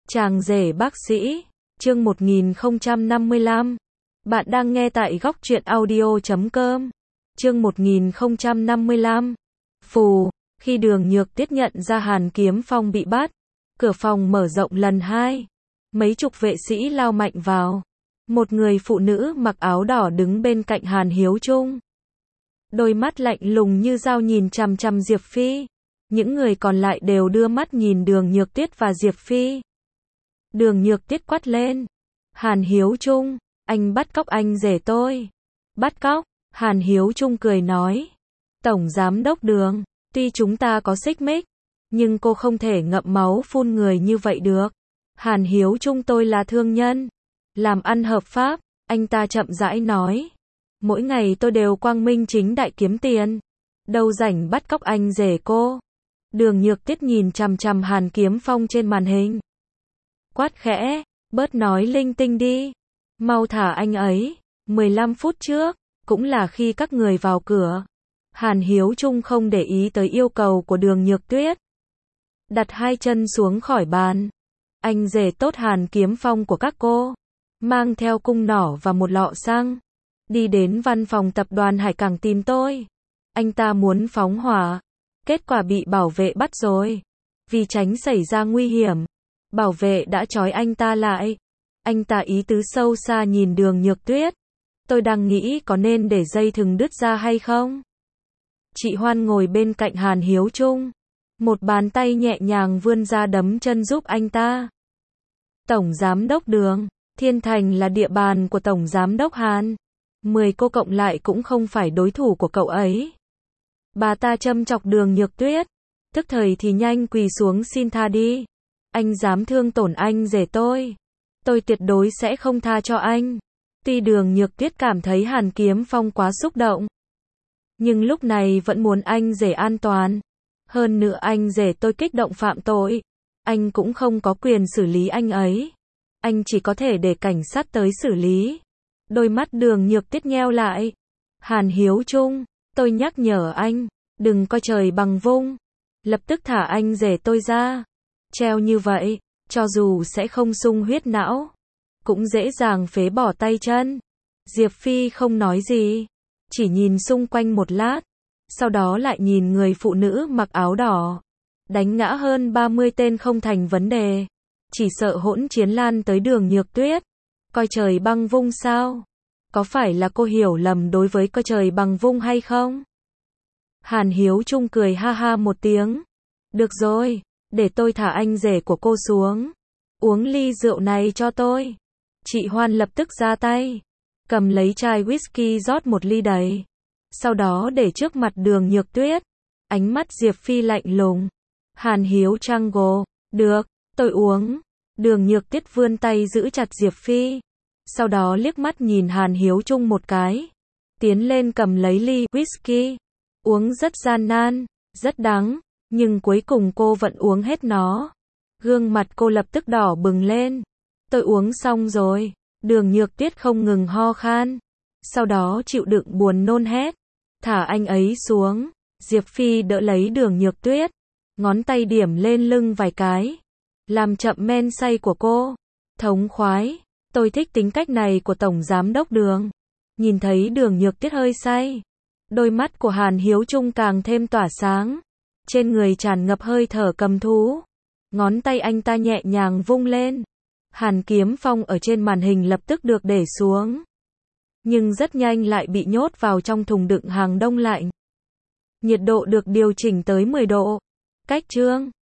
Chàng rể bác sĩ, chương 1055. Bạn đang nghe tại góc truyện audio.com. Chương 1055. Phù, khi Đường Nhược Tiết nhận ra Hàn Kiếm Phong bị bắt, cửa phòng mở rộng lần hai. Mấy chục vệ sĩ lao mạnh vào. Một người phụ nữ mặc áo đỏ đứng bên cạnh Hàn Hiếu Trung. Đôi mắt lạnh lùng như dao nhìn chằm chằm Diệp Phi. Những người còn lại đều đưa mắt nhìn Đường Nhược Tiết và Diệp Phi. Đường Nhược Tiết quát lên. Hàn Hiếu Trung, anh bắt cóc anh rể tôi. Bắt cóc? Hàn Hiếu Trung cười nói. Tổng giám đốc Đường, tuy chúng ta có xích mích, nhưng cô không thể ngậm máu phun người như vậy được. Hàn Hiếu Trung, tôi là thương nhân, làm ăn hợp pháp, anh ta chậm rãi nói. Mỗi ngày tôi đều quang minh chính đại kiếm tiền, đâu rảnh bắt cóc anh rể cô. Đường Nhược Tiết nhìn chằm chằm Hàn Kiếm Phong trên màn hình. Quát khẽ, bớt nói linh tinh đi. Mau thả anh ấy. 15 phút trước, cũng là khi các người vào cửa. Hàn Hiếu Trung không để ý tới yêu cầu của Đường Nhược Tuyết. Đặt hai chân xuống khỏi bàn. Anh rể tốt Hàn Kiếm Phong của các cô, mang theo cung nỏ và một lọ xăng, đi đến văn phòng tập đoàn Hải Cảng tìm tôi. Anh ta muốn phóng hỏa, kết quả bị bảo vệ bắt rồi. Vì tránh xảy ra nguy hiểm, bảo vệ đã trói anh ta lại. Anh ta ý tứ sâu xa nhìn Đường Nhược Tuyết. Tôi đang nghĩ có nên để dây thừng đứt ra hay không? Chị Hoan ngồi bên cạnh Hàn Hiếu Trung. Một bàn tay nhẹ nhàng vươn ra đấm chân giúp anh ta. Tổng giám đốc Đường, Thiên Thành là địa bàn của Tổng giám đốc Hàn. 10 cô cộng lại cũng không phải đối thủ của cậu ấy. Bà ta châm chọc Đường Nhược Tuyết. Tức thời thì nhanh quỳ xuống xin tha đi. Anh dám thương tổn anh rể tôi tuyệt đối sẽ không tha cho anh. Tuy Đường Nhược Tuyết cảm thấy Hàn Kiếm Phong quá xúc động, nhưng lúc này vẫn muốn anh rể an toàn. Hơn nữa anh rể tôi kích động phạm tội, anh cũng không có quyền xử lý anh ấy. Anh chỉ có thể để cảnh sát tới xử lý. Đôi mắt Đường Nhược Tuyết nheo lại. Hàn Hiếu Trung, tôi nhắc nhở anh, đừng coi trời bằng vung. Lập tức thả anh rể tôi ra. Treo như vậy, cho dù sẽ không sung huyết não, cũng dễ dàng phế bỏ tay chân. Diệp Phi không nói gì, chỉ nhìn xung quanh một lát, sau đó lại nhìn người phụ nữ mặc áo đỏ. Đánh ngã hơn 30 tên không thành vấn đề, chỉ sợ hỗn chiến lan tới Đường Nhược Tuyết. Coi trời băng vung sao? Có phải là cô hiểu lầm đối với coi trời bằng vung hay không? Hàn Hiếu Trung cười ha ha một tiếng. Được rồi, để tôi thả anh rể của cô xuống. Uống ly rượu này cho tôi. Chị Hoan lập tức ra tay, cầm lấy chai whisky rót một ly đầy, sau đó để trước mặt Đường Nhược Tuyết. Ánh mắt Diệp Phi lạnh lùng. Hàn Hiếu Jungle, được, tôi uống. Đường Nhược Tuyết vươn tay giữ chặt Diệp Phi, sau đó liếc mắt nhìn Hàn Hiếu Trung một cái, tiến lên cầm lấy ly whisky. Uống rất gian nan, rất đắng, nhưng cuối cùng cô vẫn uống hết nó. Gương mặt cô lập tức đỏ bừng lên. Tôi uống xong rồi. Đường Nhược Tuyết không ngừng ho khan, sau đó chịu đựng buồn nôn hét. Thả anh ấy xuống. Diệp Phi đỡ lấy Đường Nhược Tuyết, ngón tay điểm lên lưng vài cái, làm chậm men say của cô. Thống khoái. Tôi thích tính cách này của Tổng Giám đốc Đường. Nhìn thấy Đường Nhược Tuyết hơi say, đôi mắt của Hàn Hiếu Trung càng thêm tỏa sáng. Trên người tràn ngập hơi thở cầm thú. Ngón tay anh ta nhẹ nhàng vung lên. Hàn Kiếm Phong ở trên màn hình lập tức được để xuống, nhưng rất nhanh lại bị nhốt vào trong thùng đựng hàng đông lạnh. Nhiệt độ được điều chỉnh tới 10 độ. Cách chương